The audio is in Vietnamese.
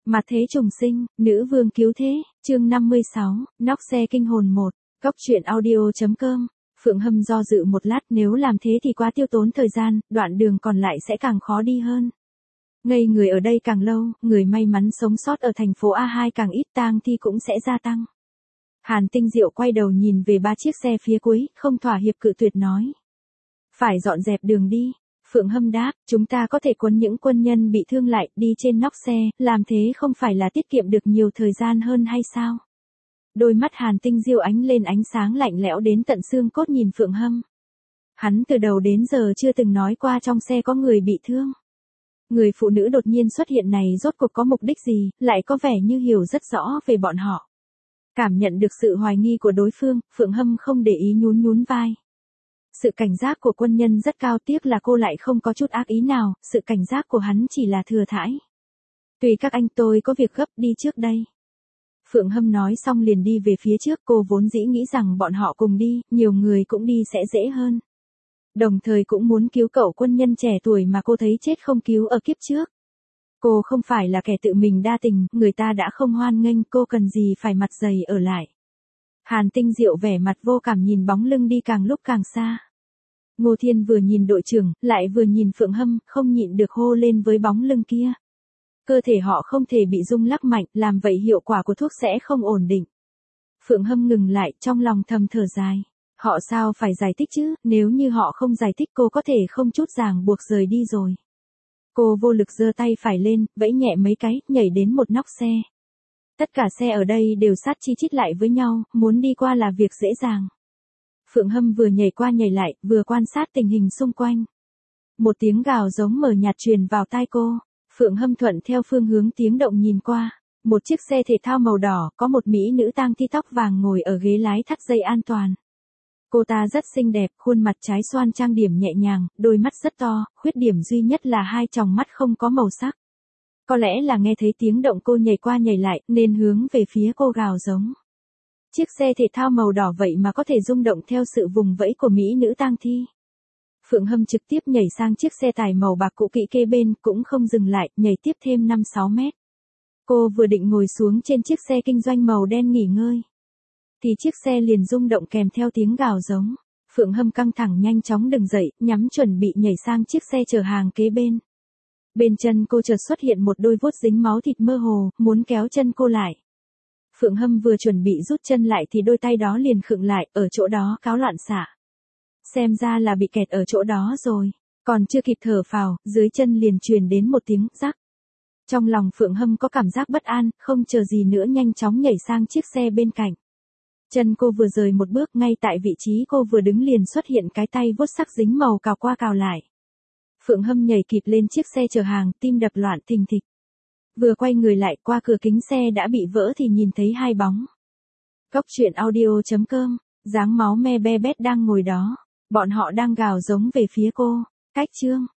Mặt thế trùng sinh, nữ vương cứu thế, chương 56, nóc xe kinh hồn 1, góc truyện audio.com. Phượng Hâm do dự một lát, nếu làm thế thì quá tiêu tốn thời gian, đoạn đường còn lại sẽ càng khó đi hơn. Ngây người ở đây càng lâu, người may mắn sống sót ở thành phố A2 càng ít, tang thi cũng sẽ gia tăng. Hàn Tinh Diệu quay đầu nhìn về 3 chiếc xe phía cuối, không thỏa hiệp cự tuyệt nói. Phải dọn dẹp đường đi. Phượng Hâm đáp, chúng ta có thể quấn những quân nhân bị thương lại, đi trên nóc xe, làm thế không phải là tiết kiệm được nhiều thời gian hơn hay sao? Đôi mắt Hàn Tinh Diệu ánh lên ánh sáng lạnh lẽo đến tận xương cốt nhìn Phượng Hâm. Hắn từ đầu đến giờ chưa từng nói qua trong xe có người bị thương. Người phụ nữ đột nhiên xuất hiện này rốt cuộc có mục đích gì, lại có vẻ như hiểu rất rõ về bọn họ. Cảm nhận được sự hoài nghi của đối phương, Phượng Hâm không để ý nhún nhún vai. Sự cảnh giác của quân nhân rất cao, tiếc là cô lại không có chút ác ý nào, sự cảnh giác của hắn chỉ là thừa thãi. Tùy các anh, tôi có việc gấp, đi trước đây. Phượng Hâm nói xong liền đi về phía trước, cô vốn dĩ nghĩ rằng bọn họ cùng đi, nhiều người cũng đi sẽ dễ hơn. Đồng thời cũng muốn cứu cậu quân nhân trẻ tuổi mà cô thấy chết không cứu ở kiếp trước. Cô không phải là kẻ tự mình đa tình, người ta đã không hoan nghênh, cô cần gì phải mặt dày ở lại. Hàn Tinh Diệu vẻ mặt vô cảm nhìn bóng lưng đi càng lúc càng xa. Ngô Thiên vừa nhìn đội trưởng, lại vừa nhìn Phượng Hâm, không nhịn được hô lên với bóng lưng kia. Cơ thể họ không thể bị rung lắc mạnh, làm vậy hiệu quả của thuốc sẽ không ổn định. Phượng Hâm ngừng lại, trong lòng thầm thở dài. Họ sao phải giải thích chứ, nếu như họ không giải thích cô có thể không chút ràng buộc rời đi rồi. Cô vô lực giơ tay phải lên, vẫy nhẹ mấy cái, nhảy đến một nóc xe. Tất cả xe ở đây đều sát chi chít lại với nhau, muốn đi qua là việc dễ dàng. Phượng Hâm vừa nhảy qua nhảy lại, vừa quan sát tình hình xung quanh. Một tiếng gào giống mờ nhạt truyền vào tai cô. Phượng Hâm thuận theo phương hướng tiếng động nhìn qua. Một chiếc xe thể thao màu đỏ, có một mỹ nữ tang thi tóc vàng ngồi ở ghế lái thắt dây an toàn. Cô ta rất xinh đẹp, khuôn mặt trái xoan trang điểm nhẹ nhàng, đôi mắt rất to, khuyết điểm duy nhất là hai tròng mắt không có màu sắc. Có lẽ là nghe thấy tiếng động cô nhảy qua nhảy lại, nên hướng về phía cô gào giống. Chiếc xe thể thao màu đỏ vậy mà có thể rung động theo sự vùng vẫy của mỹ nữ tang thi. Phượng Hâm trực tiếp nhảy sang chiếc xe tải màu bạc cũ kỹ kế bên, cũng không dừng lại, nhảy tiếp thêm 5-6 mét. Cô vừa định ngồi xuống trên chiếc xe kinh doanh màu đen nghỉ ngơi, thì chiếc xe liền rung động kèm theo tiếng gào giống. Phượng Hâm căng thẳng nhanh chóng đứng dậy, nhắm chuẩn bị nhảy sang chiếc xe chở hàng kế bên. Bên chân cô chợt xuất hiện một đôi vuốt dính máu thịt mơ hồ, muốn kéo chân cô lại. Phượng Hâm vừa chuẩn bị rút chân lại thì đôi tay đó liền khựng lại, ở chỗ đó cáo loạn xạ. Xem ra là bị kẹt ở chỗ đó rồi, còn chưa kịp thở phào, dưới chân liền truyền đến một tiếng rắc. Trong lòng Phượng Hâm có cảm giác bất an, không chờ gì nữa nhanh chóng nhảy sang chiếc xe bên cạnh. Chân cô vừa rời một bước, ngay tại vị trí cô vừa đứng liền xuất hiện cái tay vuốt sắc dính màu cào qua cào lại. Phượng Hâm nhảy kịp lên chiếc xe chở hàng, tim đập loạn thình thịch. Vừa quay người lại, qua cửa kính xe đã bị vỡ thì nhìn thấy hai bóng. Góc truyện audio.com, dáng máu me be bét đang ngồi đó. Bọn họ đang gào giống về phía cô. Cách chương